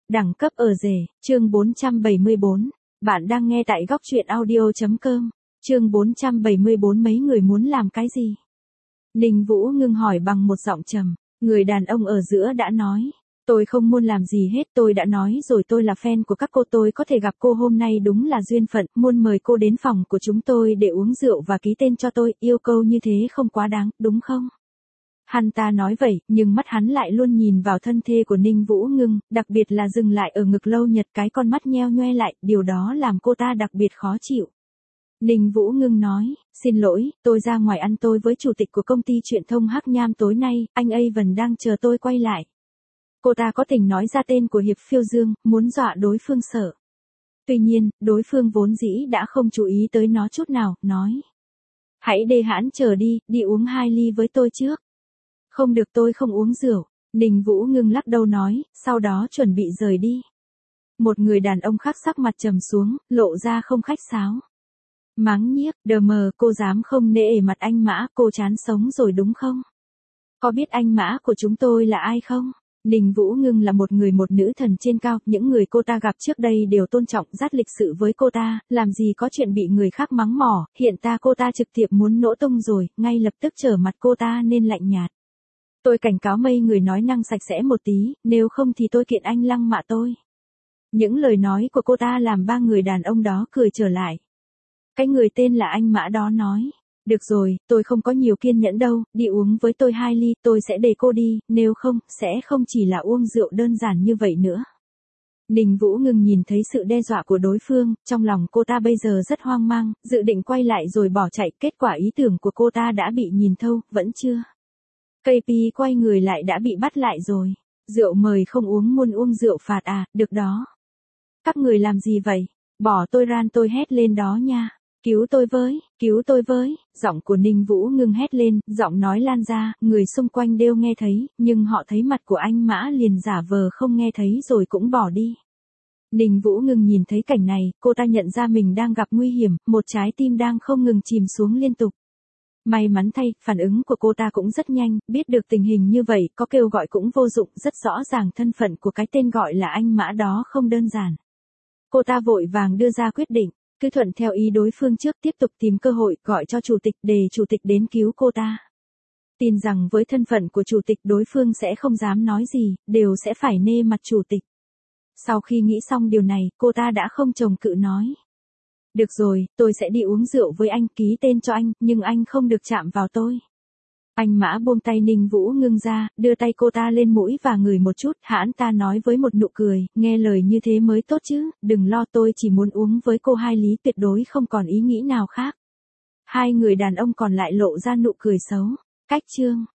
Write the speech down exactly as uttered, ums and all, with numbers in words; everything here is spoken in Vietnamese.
Đẳng cấp ở rể, chương bốn trăm bảy mươi bốn. Bạn đang nghe tại góc truyện audio.com. Chương bốn trăm bảy mươi bốn mấy người muốn làm cái gì? Ninh Vũ ngưng hỏi bằng một giọng trầm. Người đàn ông ở giữa đã nói. Tôi không muốn làm gì hết, tôi đã nói rồi, tôi là fan của các cô, tôi có thể gặp cô hôm nay đúng là duyên phận, muốn mời cô đến phòng của chúng tôi để uống rượu và ký tên cho tôi, yêu cầu như thế không quá đáng, đúng không? Hắn ta nói vậy, nhưng mắt hắn lại luôn nhìn vào thân thê của Ninh Vũ Ngưng, đặc biệt là dừng lại ở ngực Lâu Nhật, cái con mắt nheo nhoe lại, điều đó làm cô ta đặc biệt khó chịu. Ninh Vũ Ngưng nói, xin lỗi, tôi ra ngoài ăn tôi với chủ tịch của công ty truyền thông Hắc Nham tối nay, anh Avon đang chờ tôi quay lại. Cô ta có tình nói ra tên của Hiệp Phiêu Dương, muốn dọa đối phương sợ. Tuy nhiên, đối phương vốn dĩ đã không chú ý tới nó chút nào, nói. Hãy để hãn chờ đi, đi uống hai ly với tôi trước. Không được, tôi không uống rượu. Ninh Vũ Ngưng lắc đầu nói, sau đó chuẩn bị rời đi. Một người đàn ông khác sắc mặt trầm xuống, lộ ra không khách sáo. Mắng nhiếc, đờ mờ, cô dám không nể mặt anh Mã, cô chán sống rồi đúng không? Có biết anh Mã của chúng tôi là ai không? Ninh Vũ Ngưng là một người một nữ thần trên cao, những người cô ta gặp trước đây đều tôn trọng, rất lịch sự với cô ta, làm gì có chuyện bị người khác mắng mỏ, hiện ta cô ta trực tiếp muốn nổ tung rồi, ngay lập tức trở mặt cô ta nên lạnh nhạt. Tôi cảnh cáo mấy người nói năng sạch sẽ một tí, nếu không thì tôi kiện anh Lăng Mạ tôi. Những lời nói của cô ta làm ba người đàn ông đó cười trở lại. Cái người tên là anh Mã đó nói. Được rồi, tôi không có nhiều kiên nhẫn đâu, đi uống với tôi hai ly, tôi sẽ để cô đi, nếu không, sẽ không chỉ là uống rượu đơn giản như vậy nữa. Ninh Vũ Ngưng nhìn thấy sự đe dọa của đối phương, trong lòng cô ta bây giờ rất hoang mang, dự định quay lại rồi bỏ chạy, kết quả ý tưởng của cô ta đã bị nhìn thấu, vẫn chưa. ca pê quay người lại đã bị bắt lại rồi. Rượu mời không uống, muốn uống rượu phạt à, được đó. Các người làm gì vậy? Bỏ tôi ran, tôi hét lên đó nha. Cứu tôi với, cứu tôi với, giọng của Ninh Vũ Ngưng hét lên, giọng nói lan ra, người xung quanh đều nghe thấy, nhưng họ thấy mặt của anh Mã liền giả vờ không nghe thấy rồi cũng bỏ đi. Ninh Vũ Ngưng nhìn thấy cảnh này, cô ta nhận ra mình đang gặp nguy hiểm, một trái tim đang không ngừng chìm xuống liên tục. May mắn thay, phản ứng của cô ta cũng rất nhanh, biết được tình hình như vậy, có kêu gọi cũng vô dụng, rất rõ ràng thân phận của cái tên gọi là anh Mã đó không đơn giản. Cô ta vội vàng đưa ra quyết định, cứ thuận theo ý đối phương trước, tiếp tục tìm cơ hội, gọi cho chủ tịch, để chủ tịch đến cứu cô ta. Tin rằng với thân phận của chủ tịch đối phương sẽ không dám nói gì, đều sẽ phải nê mặt chủ tịch. Sau khi nghĩ xong điều này, cô ta đã không chồng cự nói. Được rồi, tôi sẽ đi uống rượu với anh, ký tên cho anh, nhưng anh không được chạm vào tôi. Anh Mã buông tay Ninh Vũ Ngưng ra, đưa tay cô ta lên mũi và ngửi một chút, hãn ta nói với một nụ cười, nghe lời như thế mới tốt chứ, đừng lo, tôi chỉ muốn uống với cô hai lý, tuyệt đối không còn ý nghĩ nào khác. Hai người đàn ông còn lại lộ ra nụ cười xấu. Cách chương.